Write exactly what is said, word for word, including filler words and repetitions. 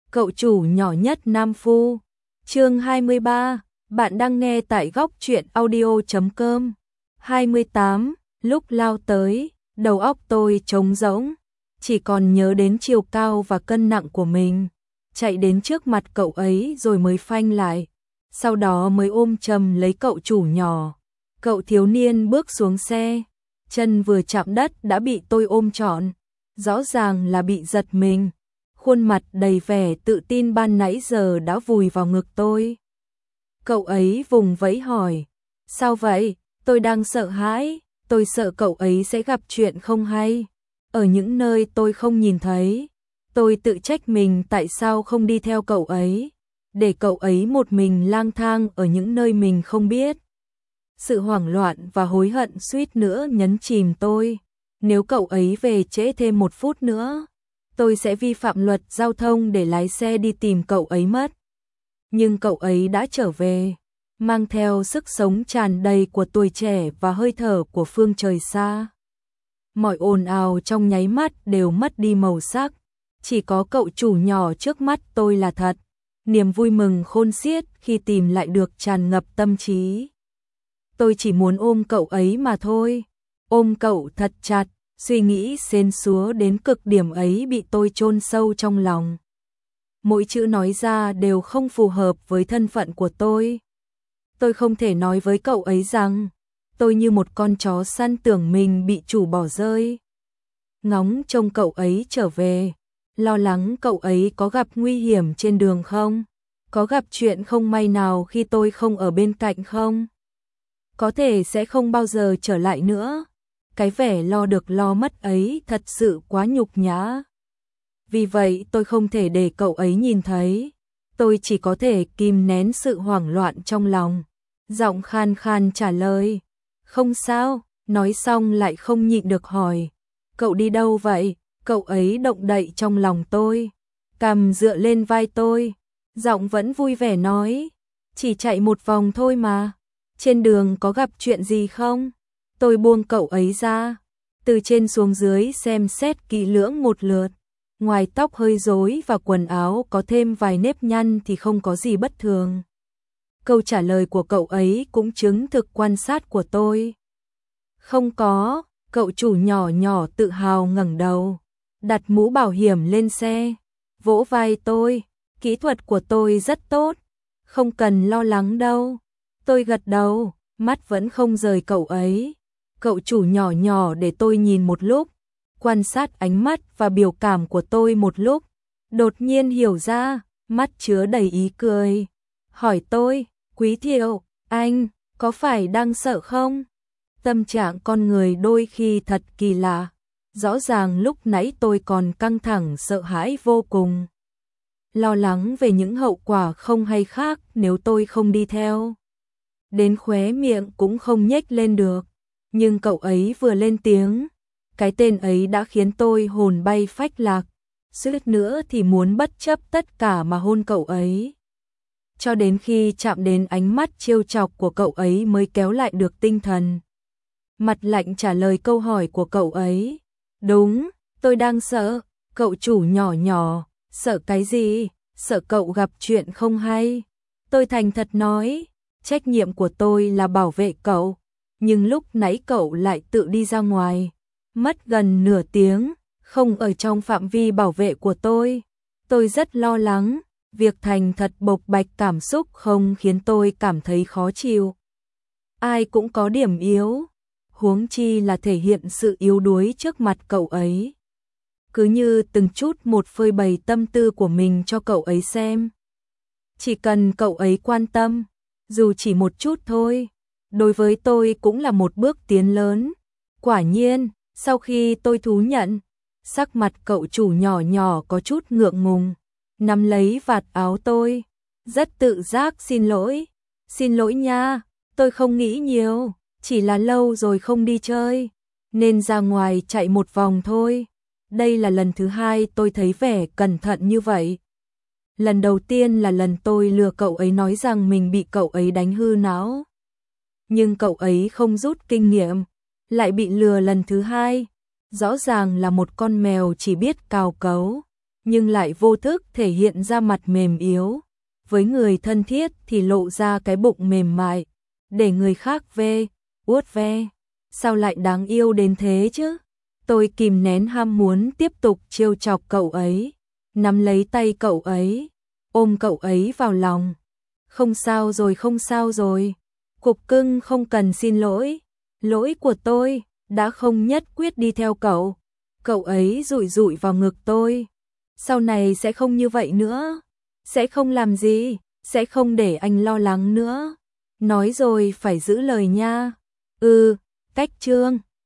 Cậu chủ nhỏ nhất Nam Phu. Chương hai mươi ba, bạn đang nghe tại góc truyện audio chấm com. hai mươi tám, lúc lao tới, đầu óc tôi trống rỗng, chỉ còn nhớ đến chiều cao và cân nặng của mình. Chạy đến trước mặt cậu ấy rồi mới phanh lại, sau đó mới ôm chầm lấy cậu chủ nhỏ. Cậu thiếu niên bước xuống xe, chân vừa chạm đất đã bị tôi ôm trọn, rõ ràng là bị giật mình. Khuôn mặt đầy vẻ tự tin ban nãy giờ đã vùi vào ngực tôi. Cậu ấy vùng vẫy hỏi, sao vậy? Tôi đang sợ hãi, tôi sợ cậu ấy sẽ gặp chuyện không hay, ở những nơi tôi không nhìn thấy. Tôi tự trách mình tại sao không đi theo cậu ấy, để cậu ấy một mình lang thang ở những nơi mình không biết. Sự hoảng loạn và hối hận suýt nữa nhấn chìm tôi. Nếu cậu ấy về trễ thêm một phút nữa, tôi sẽ vi phạm luật giao thông để lái xe đi tìm cậu ấy mất. Nhưng cậu ấy đã trở về, mang theo sức sống tràn đầy của tuổi trẻ và hơi thở của phương trời xa. Mọi ồn ào trong nháy mắt đều mất đi màu sắc, chỉ có cậu chủ nhỏ trước mắt tôi là thật. Niềm vui mừng khôn xiết khi tìm lại được tràn ngập tâm trí. Tôi chỉ muốn ôm cậu ấy mà thôi, ôm cậu thật chặt. Suy nghĩ xến xúa đến cực điểm ấy bị tôi chôn sâu trong lòng. Mỗi chữ nói ra đều không phù hợp với thân phận của tôi. Tôi không thể nói với cậu ấy rằng tôi như một con chó săn tưởng mình bị chủ bỏ rơi. Ngóng trông cậu ấy trở về, lo lắng cậu ấy có gặp nguy hiểm trên đường không, có gặp chuyện không may nào khi tôi không ở bên cạnh không. Có thể sẽ không bao giờ trở lại nữa. Cái vẻ lo được lo mất ấy thật sự quá nhục nhã. Vì vậy tôi không thể để cậu ấy nhìn thấy. Tôi chỉ có thể kìm nén sự hoảng loạn trong lòng. Giọng khan khan trả lời. Không sao, nói xong lại không nhịn được hỏi. Cậu đi đâu vậy? Cậu ấy động đậy trong lòng tôi, cằm dựa lên vai tôi. Giọng vẫn vui vẻ nói. Chỉ chạy một vòng thôi mà. Trên đường có gặp chuyện gì không? Tôi buông cậu ấy ra, từ trên xuống dưới xem xét kỹ lưỡng một lượt. Ngoài tóc hơi rối và quần áo có thêm vài nếp nhăn thì không có gì bất thường. Câu trả lời của cậu ấy cũng chứng thực quan sát của tôi. Không có, cậu chủ nhỏ nhỏ tự hào ngẩng đầu, đặt mũ bảo hiểm lên xe, vỗ vai tôi. Kỹ thuật của tôi rất tốt, không cần lo lắng đâu. Tôi gật đầu, mắt vẫn không rời cậu ấy. Cậu chủ nhỏ nhỏ để tôi nhìn một lúc, quan sát ánh mắt và biểu cảm của tôi một lúc, đột nhiên hiểu ra, mắt chứa đầy ý cười. Hỏi tôi, Quý Thiệu, anh, có phải đang sợ không? Tâm trạng con người đôi khi thật kỳ lạ. Rõ ràng lúc nãy tôi còn căng thẳng sợ hãi vô cùng. Lo lắng về những hậu quả không hay khác nếu tôi không đi theo. Đến khóe miệng cũng không nhếch lên được. Nhưng cậu ấy vừa lên tiếng, cái tên ấy đã khiến tôi hồn bay phách lạc, suýt nữa thì muốn bất chấp tất cả mà hôn cậu ấy. Cho đến khi chạm đến ánh mắt trêu chọc của cậu ấy mới kéo lại được tinh thần. Mặt lạnh trả lời câu hỏi của cậu ấy. Đúng, tôi đang sợ. Cậu chủ nhỏ nhỏ, sợ cái gì? Sợ cậu gặp chuyện không hay. Tôi thành thật nói, trách nhiệm của tôi là bảo vệ cậu. Nhưng lúc nãy cậu lại tự đi ra ngoài, mất gần nửa tiếng, không ở trong phạm vi bảo vệ của tôi. Tôi rất lo lắng, việc thành thật bộc bạch cảm xúc không khiến tôi cảm thấy khó chịu. Ai cũng có điểm yếu, huống chi là thể hiện sự yếu đuối trước mặt cậu ấy. Cứ như từng chút một phơi bày tâm tư của mình cho cậu ấy xem. Chỉ cần cậu ấy quan tâm, dù chỉ một chút thôi, đối với tôi cũng là một bước tiến lớn. Quả nhiên, sau khi tôi thú nhận, sắc mặt cậu chủ nhỏ nhỏ có chút ngượng ngùng, nắm lấy vạt áo tôi, rất tự giác xin lỗi. Xin lỗi nha, tôi không nghĩ nhiều, chỉ là lâu rồi không đi chơi, nên ra ngoài chạy một vòng thôi. Đây là lần thứ hai tôi thấy vẻ cẩn thận như vậy. Lần đầu tiên là lần tôi lừa cậu ấy nói rằng mình bị cậu ấy đánh hư não. Nhưng cậu ấy không rút kinh nghiệm, lại bị lừa lần thứ hai. Rõ ràng là một con mèo chỉ biết cào cấu. nhưng lại vô thức thể hiện ra mặt mềm yếu. Với người thân thiết thì lộ ra cái bụng mềm mại, để người khác ve, uốt ve. Sao lại đáng yêu đến thế chứ? Tôi kìm nén ham muốn tiếp tục trêu chọc cậu ấy, nắm lấy tay cậu ấy, ôm cậu ấy vào lòng. Không sao rồi, không sao rồi. Cục cưng không cần xin lỗi. Lỗi của tôi, đã không nhất quyết đi theo cậu. Cậu ấy dụi dụi vào ngực tôi. Sau này sẽ không như vậy nữa. Sẽ không làm gì, sẽ không để anh lo lắng nữa. Nói rồi phải giữ lời nha. Ừ, cách chương.